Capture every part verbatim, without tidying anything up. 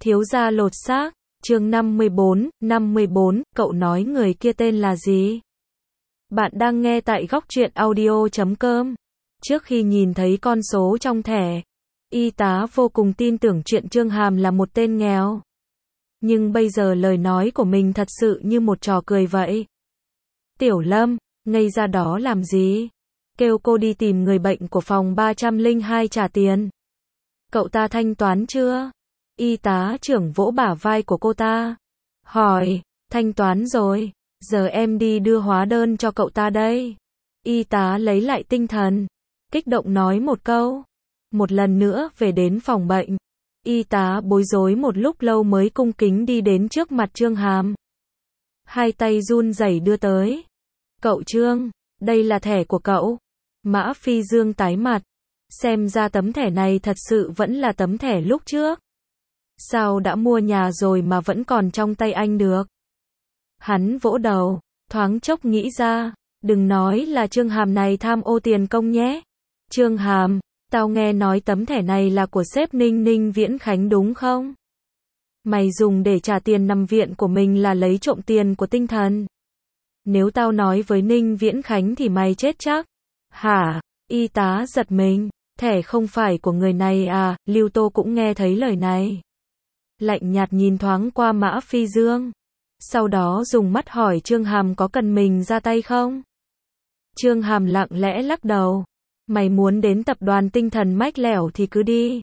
Thiếu gia lột xác, chương năm mươi bốn, năm mươi bốn, cậu nói người kia tên là gì? Bạn đang nghe tại góc truyện audio chấm com. Trước khi nhìn thấy con số trong thẻ, y tá vô cùng tin tưởng chuyện Trương Hàm là một tên nghèo. Nhưng bây giờ lời nói của mình thật sự như một trò cười vậy. Tiểu Lâm, ngây ra đó làm gì? Kêu cô đi tìm người bệnh của phòng ba trăm lẻ hai trả tiền. Cậu ta thanh toán chưa? Y tá trưởng vỗ bả vai của cô ta. Hỏi, thanh toán rồi, giờ em đi đưa hóa đơn cho cậu ta đây. Y tá lấy lại tinh thần, kích động nói một câu. Một lần nữa về đến phòng bệnh. Y tá bối rối một lúc lâu mới cung kính đi đến trước mặt Trương Hàm. Hai tay run rẩy đưa tới. Cậu Trương, đây là thẻ của cậu. Mã Phi Dương tái mặt. Xem ra tấm thẻ này thật sự vẫn là tấm thẻ lúc trước. Sao đã mua nhà rồi mà vẫn còn trong tay anh được? Hắn vỗ đầu, thoáng chốc nghĩ ra, đừng nói là Trương Hàm này tham ô tiền công nhé. Trương Hàm, tao nghe nói tấm thẻ này là của sếp Ninh Ninh Viễn Khánh đúng không? Mày dùng để trả tiền nằm viện của mình là lấy trộm tiền của tinh thần. Nếu tao nói với Ninh Viễn Khánh thì mày chết chắc. Hả? Y tá giật mình, thẻ không phải của người này à? Lưu Tô cũng nghe thấy lời này. Lạnh nhạt nhìn thoáng qua Mã Phi Dương. Sau đó dùng mắt hỏi Trương Hàm có cần mình ra tay không? Trương Hàm lặng lẽ lắc đầu. Mày muốn đến tập đoàn tinh thần mách lẻo thì cứ đi.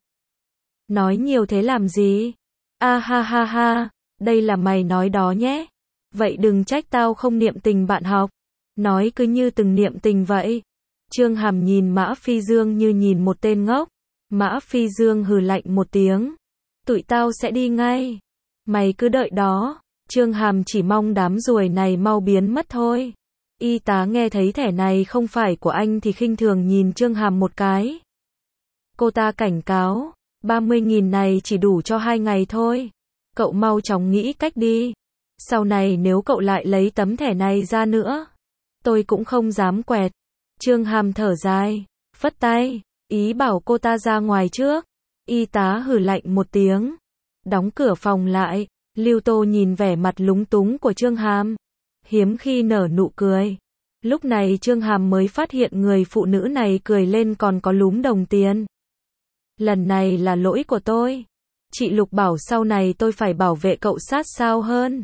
Nói nhiều thế làm gì? A ha ha ha, đây là mày nói đó nhé. Vậy đừng trách tao không niệm tình bạn học. Nói cứ như từng niệm tình vậy. Trương Hàm nhìn Mã Phi Dương như nhìn một tên ngốc. Mã Phi Dương hừ lạnh một tiếng. Tụi tao sẽ đi ngay. Mày cứ đợi đó. Trương Hàm chỉ mong đám ruồi này mau biến mất thôi. Y tá nghe thấy thẻ này không phải của anh thì khinh thường nhìn Trương Hàm một cái. Cô ta cảnh cáo, ba mươi nghìn này chỉ đủ cho hai ngày thôi. Cậu mau chóng nghĩ cách đi. Sau này nếu cậu lại lấy tấm thẻ này ra nữa, tôi cũng không dám quẹt. Trương Hàm thở dài, phất tay, ý bảo cô ta ra ngoài trước. Y tá hừ lạnh một tiếng, đóng cửa phòng lại. Lưu Tô nhìn vẻ mặt lúng túng của Trương Hàm, hiếm khi nở nụ cười. Lúc này Trương Hàm mới phát hiện người phụ nữ này cười lên còn có lúm đồng tiền. Lần này là lỗi của tôi. Chị Lục bảo sau này tôi phải bảo vệ cậu sát sao hơn.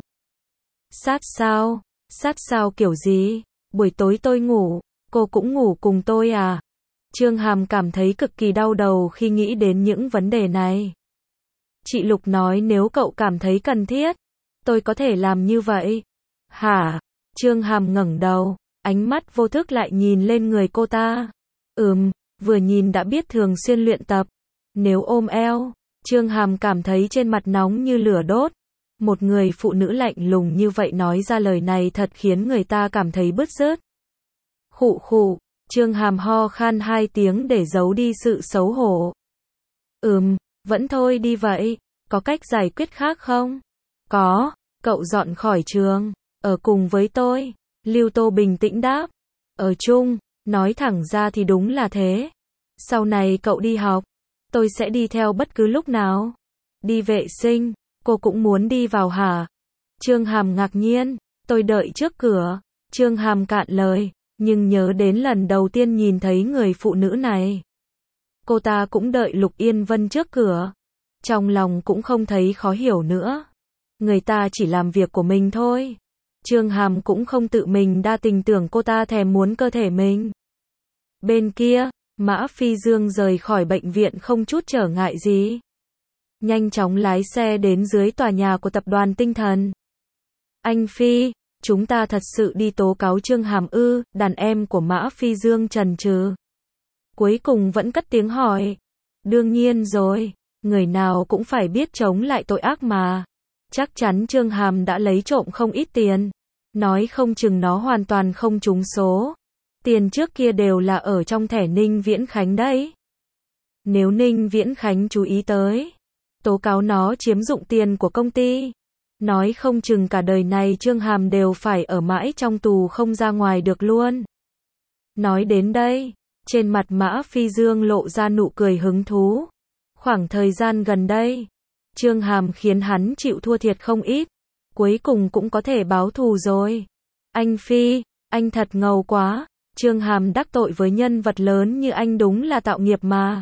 Sát sao? Sát sao kiểu gì? Buổi tối tôi ngủ, cô cũng ngủ cùng tôi à? Trương Hàm cảm thấy cực kỳ đau đầu khi nghĩ đến những vấn đề này. Chị Lục nói nếu cậu cảm thấy cần thiết, tôi có thể làm như vậy. Hả? Trương Hàm ngẩng đầu, ánh mắt vô thức lại nhìn lên người cô ta. Ừm, vừa nhìn đã biết thường xuyên luyện tập. Nếu ôm eo, Trương Hàm cảm thấy trên mặt nóng như lửa đốt. Một người phụ nữ lạnh lùng như vậy nói ra lời này thật khiến người ta cảm thấy bứt rứt. Khụ khụ, Trương Hàm ho khan hai tiếng để giấu đi sự xấu hổ. Ừm, vẫn thôi đi vậy, có cách giải quyết khác không? Có, cậu dọn khỏi trường, ở cùng với tôi. Lưu Tô bình tĩnh đáp. Ở chung, nói thẳng ra thì đúng là thế. Sau này cậu đi học, tôi sẽ đi theo bất cứ lúc nào. Đi vệ sinh, cô cũng muốn đi vào hả? Trương Hàm ngạc nhiên, tôi đợi trước cửa. Trương Hàm cạn lời, nhưng nhớ đến lần đầu tiên nhìn thấy người phụ nữ này. Cô ta cũng đợi Lục Yên Vân trước cửa. Trong lòng cũng không thấy khó hiểu nữa. Người ta chỉ làm việc của mình thôi. Trương Hàm cũng không tự mình đa tình tưởng cô ta thèm muốn cơ thể mình. Bên kia, Mã Phi Dương rời khỏi bệnh viện không chút trở ngại gì. Nhanh chóng lái xe đến dưới tòa nhà của tập đoàn tinh thần. Anh Phi, chúng ta thật sự đi tố cáo Trương Hàm ư? Đàn em của Mã Phi Dương chần chừ. Cuối cùng vẫn cất tiếng hỏi. Đương nhiên rồi, người nào cũng phải biết chống lại tội ác mà. Chắc chắn Trương Hàm đã lấy trộm không ít tiền. Nói không chừng nó hoàn toàn không trúng số. Tiền trước kia đều là ở trong thẻ Ninh Viễn Khánh đấy. Nếu Ninh Viễn Khánh chú ý tới, tố cáo nó chiếm dụng tiền của công ty, nói không chừng cả đời này Trương Hàm đều phải ở mãi trong tù không ra ngoài được luôn. Nói đến đây, trên mặt Mã Phi Dương lộ ra nụ cười hứng thú. Khoảng thời gian gần đây, Trương Hàm khiến hắn chịu thua thiệt không ít. Cuối cùng cũng có thể báo thù rồi. Anh Phi, anh thật ngầu quá. Trương Hàm đắc tội với nhân vật lớn như anh đúng là tạo nghiệp mà.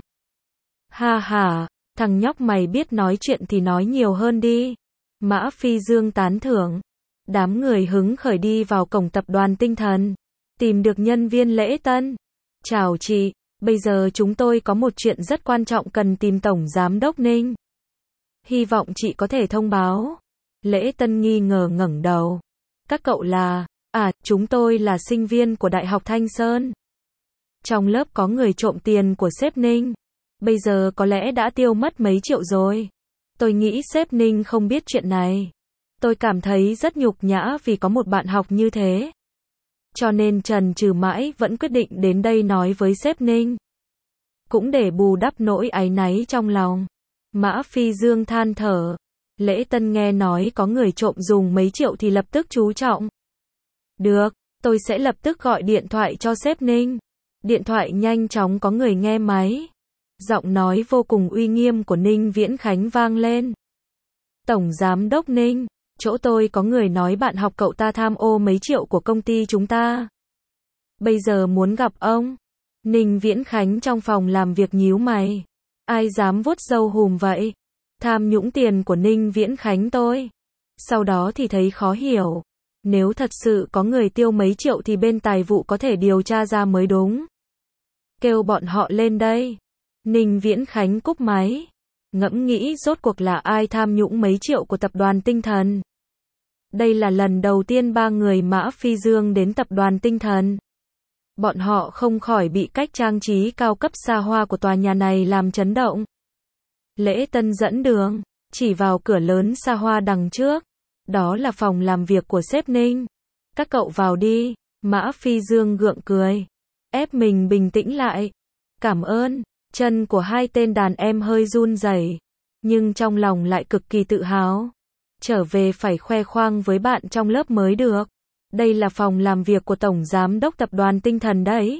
Ha ha, thằng nhóc mày biết nói chuyện thì nói nhiều hơn đi. Mã Phi Dương tán thưởng. Đám người hứng khởi đi vào cổng tập đoàn Tinh Thần. Tìm được nhân viên lễ tân. Chào chị, bây giờ chúng tôi có một chuyện rất quan trọng cần tìm Tổng Giám đốc Ninh. Hy vọng chị có thể thông báo. Lễ tân nghi ngờ ngẩng đầu. Các cậu là, à, chúng tôi là sinh viên của Đại học Thanh Sơn. Trong lớp có người trộm tiền của sếp Ninh. Bây giờ có lẽ đã tiêu mất mấy triệu rồi. Tôi nghĩ sếp Ninh không biết chuyện này. Tôi cảm thấy rất nhục nhã vì có một bạn học như thế. Cho nên trần trừ mãi vẫn quyết định đến đây nói với sếp Ninh. Cũng để bù đắp nỗi áy náy trong lòng. Mã Phi Dương than thở. Lễ tân nghe nói có người trộm dùng mấy triệu thì lập tức chú trọng. Được, tôi sẽ lập tức gọi điện thoại cho sếp Ninh. Điện thoại nhanh chóng có người nghe máy. Giọng nói vô cùng uy nghiêm của Ninh Viễn Khánh vang lên. Tổng Giám đốc Ninh, chỗ tôi có người nói bạn học cậu ta tham ô mấy triệu của công ty chúng ta. Bây giờ muốn gặp ông. Ninh Viễn Khánh trong phòng làm việc nhíu mày. Ai dám vuốt râu hùm vậy? Tham nhũng tiền của Ninh Viễn Khánh tôi. Sau đó thì thấy khó hiểu. Nếu thật sự có người tiêu mấy triệu thì bên tài vụ có thể điều tra ra mới đúng. Kêu bọn họ lên đây. Ninh Viễn Khánh cúp máy. Ngẫm nghĩ rốt cuộc là ai tham nhũng mấy triệu của tập đoàn Tinh Thần. Đây là lần đầu tiên ba người Mã Phi Dương đến tập đoàn Tinh Thần. Bọn họ không khỏi bị cách trang trí cao cấp xa hoa của tòa nhà này làm chấn động. Lễ tân dẫn đường, chỉ vào cửa lớn xa hoa đằng trước. Đó là phòng làm việc của sếp Ninh. Các cậu vào đi. Mã Phi Dương gượng cười. Ép mình bình tĩnh lại. Cảm ơn. Chân của hai tên đàn em hơi run rẩy, nhưng trong lòng lại cực kỳ tự hào. Trở về phải khoe khoang với bạn trong lớp mới được. Đây là phòng làm việc của Tổng Giám đốc Tập đoàn Tinh Thần đấy.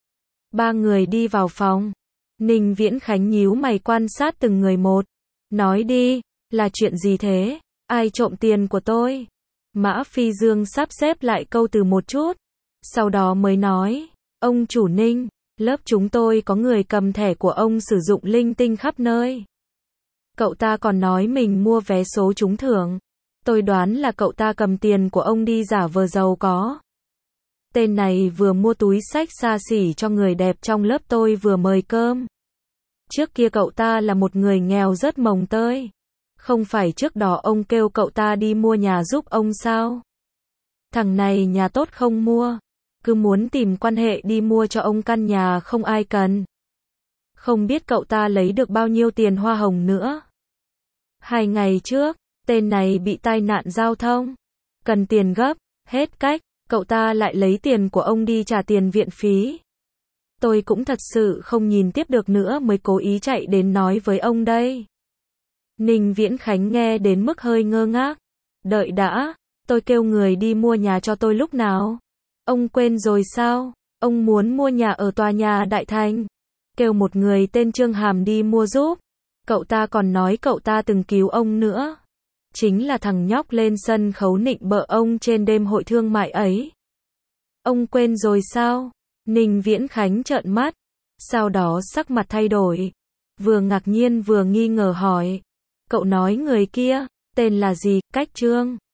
Ba người đi vào phòng. Ninh Viễn Khánh nhíu mày quan sát từng người một. Nói đi, là chuyện gì thế? Ai trộm tiền của tôi? Mã Phi Dương sắp xếp lại câu từ một chút. Sau đó mới nói, ông chủ Ninh, lớp chúng tôi có người cầm thẻ của ông sử dụng linh tinh khắp nơi. Cậu ta còn nói mình mua vé số trúng thưởng. Tôi đoán là cậu ta cầm tiền của ông đi giả vờ giàu có. Tên này vừa mua túi xách xa xỉ cho người đẹp trong lớp tôi vừa mời cơm. Trước kia cậu ta là một người nghèo rất mồng tơi. Không phải trước đó ông kêu cậu ta đi mua nhà giúp ông sao? Thằng này nhà tốt không mua. Cứ muốn tìm quan hệ đi mua cho ông căn nhà không ai cần. Không biết cậu ta lấy được bao nhiêu tiền hoa hồng nữa. Hai ngày trước, tên này bị tai nạn giao thông. Cần tiền gấp, hết cách, cậu ta lại lấy tiền của ông đi trả tiền viện phí. Tôi cũng thật sự không nhìn tiếp được nữa mới cố ý chạy đến nói với ông đây. Ninh Viễn Khánh nghe đến mức hơi ngơ ngác. Đợi đã, tôi kêu người đi mua nhà cho tôi lúc nào? Ông quên rồi sao? Ông muốn mua nhà ở tòa nhà Đại Thành. Kêu một người tên Trương Hàm đi mua giúp. Cậu ta còn nói cậu ta từng cứu ông nữa. Chính là thằng nhóc lên sân khấu nịnh bợ ông trên đêm hội thương mại ấy. Ông quên rồi sao? Ninh Viễn Khánh trợn mắt. Sau đó sắc mặt thay đổi. Vừa ngạc nhiên vừa nghi ngờ hỏi. Cậu nói người kia, tên là gì, Cách Trương?